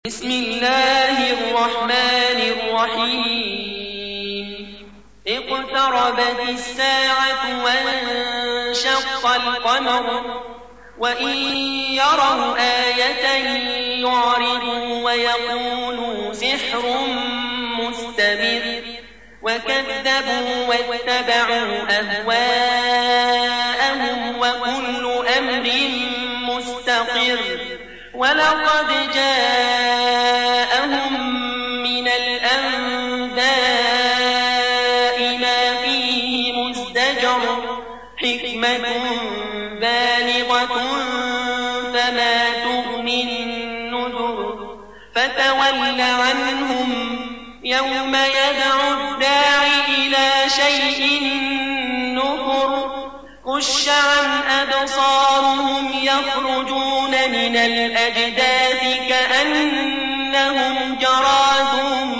بسم الله الرحمن الرحيم اقتربت الساعة وانشق القمر وإن يروا آية يعرضوا ويقولوا سحر مستمر وكذبوا واتبعوا أهواءهم وكل أمر مستقر ولقد جاءهم من الأنباء ما فيه مزدجر حكمة بالغة فما تغني النذر فتول عنهم يوم يدعو الداع إلى شيء نكر خش عن أبصارهم يخرجون من الأجداث كأنهم جراد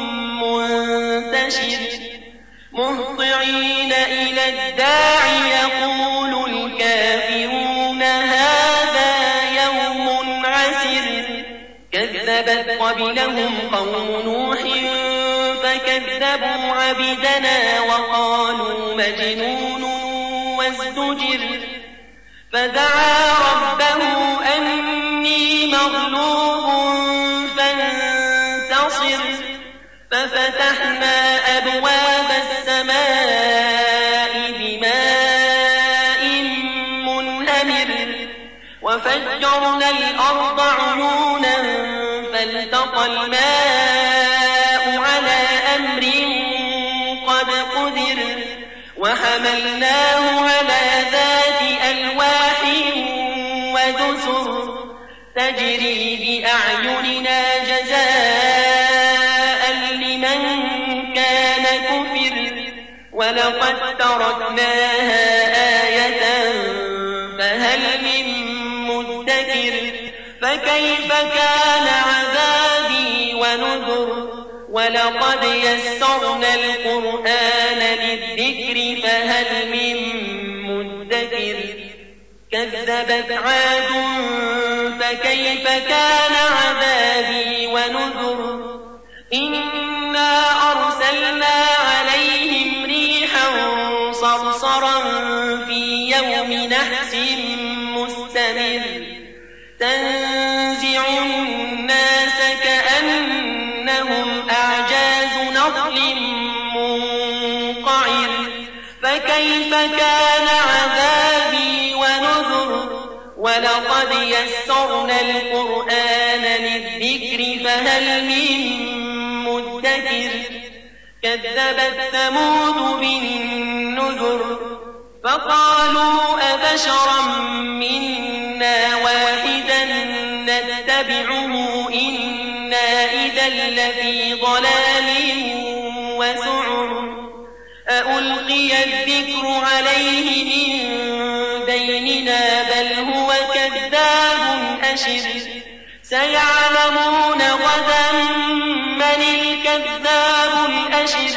منتشر مهطعين إلى الداع يقول الكافرون هذا يوم عسر كذبت قبلهم قوم نوح فكذبوا عبدنا وقالوا مجنون وازدجر فدعا ربه أني مغلوب فانتصر ففتحنا أبواب السماء بماء منهمر وفجرنا الأرض عيونا فالتقى الماء على أمر قد قدر وحملناه على ذات ألواح ودسر تجري بأعيننا جزاء لمن كان كفر ولقد تركناها آية فهل من مدكر فكيف كان عذابي ونذر ولقد يسرنا القرآن للذكر فهل من مدكر كذبت عاد فكيف كان عذابي ونذر إنا أرسلنا عليهم ريحا صرصرا في يوم نحس مستمر تنزع الناس كأنهم أعجاز نخل منقعر فكيف كان عذابي ونذر ولقد يسرنا القرآن للذكر فهل من مدكر كذبت ثمود بالنذر فقالوا أبشرا منا واحدا نتبعه إنا إذا لفي ضلال وسعر أألقي الذكر عليه من بيننا بل هو كذاب أشر سيعلمون غدا من الكذاب الأشر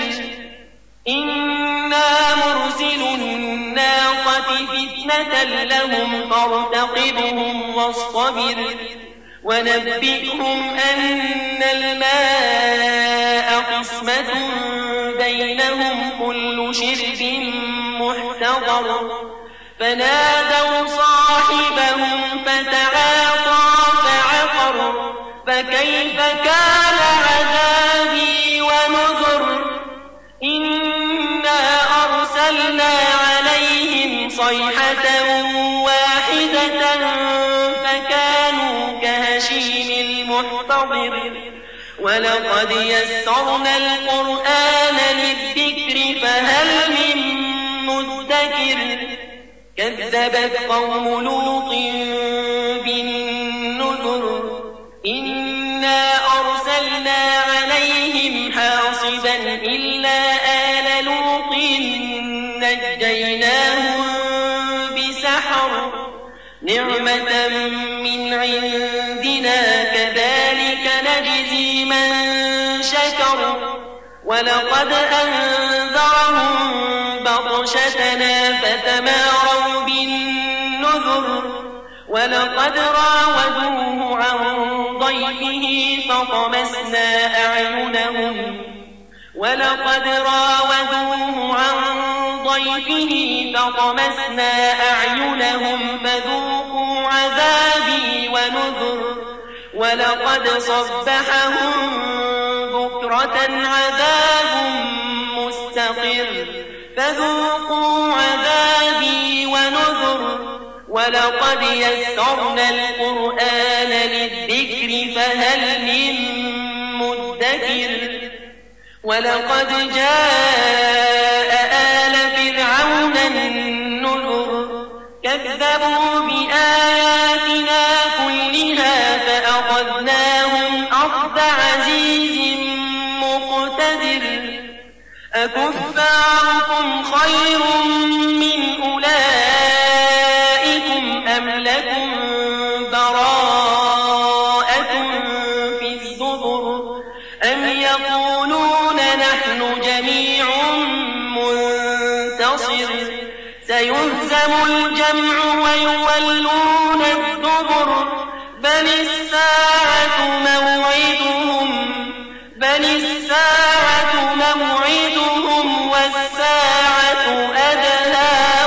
إنا مرسل الناقة فتنة لهم فارتقبهم واصطبر ونبئهم أن الماء قسمة بينهم كل شرب محتضر فنادوا صاحبهم فتعاطى فعقر فكيف كان عذابي ونذر إنا أرسلنا عليهم صيحة واحدة فكانوا كهشيم المحتضر ولقد يسرنا القرآن للذكر فهل من مدكر كذبت قوم لوط بالنذر إنا أرسلنا عليهم حاصبا إلا آل لوط نجيناهم بسحر نعمة من عندنا كذلك نجزي من شكر ولقد أنذرهم بطشتنا فتماروا بالنذر ولقد راودوه عن ضيفه فطمسنا أعينهم فذوقوا عذابي ونذر ولقد صبحهم بكرة عذاب مستقر فذوقوا عذابي ونذر ولقد يسرنا القرآن للذكر فهل من مدكر ولقد جاء آل فرعون النذر كذبوا بآياتنا كلها فأخذناهم أخذ عزيز مقتدر أكفاركم خير من أولئكم أم لكم براءة في الزبر أم يقولون نحن جميع منتصر سيهزم الجمع ويولون الدبر بل الساعة موعدهم والساعة أدهى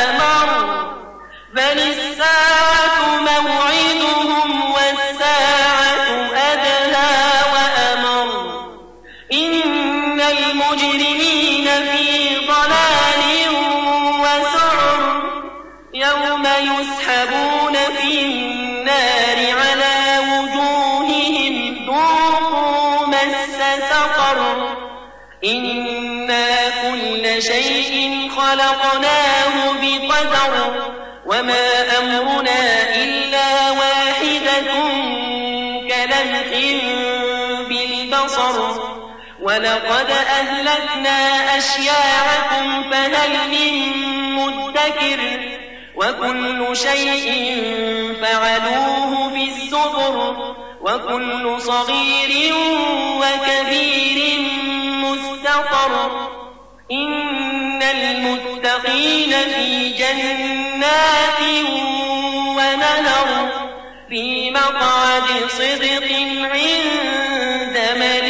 وأمر إن المجرمين في ضلال وسعر يوم يسحبون في النار على وجوههم ذوقوا مس سقر إنا كل شيء خلقناه بقدر وما أمرنا إلا واحدة كلمح بالبصر ولقد أهلكنا أشياعكم فهل من مدكر وكل شيء فعلوه في الزبر وكل صغير وكبير مستقر إن المتقين في جنات ونهر في مقعد صدق عند مليك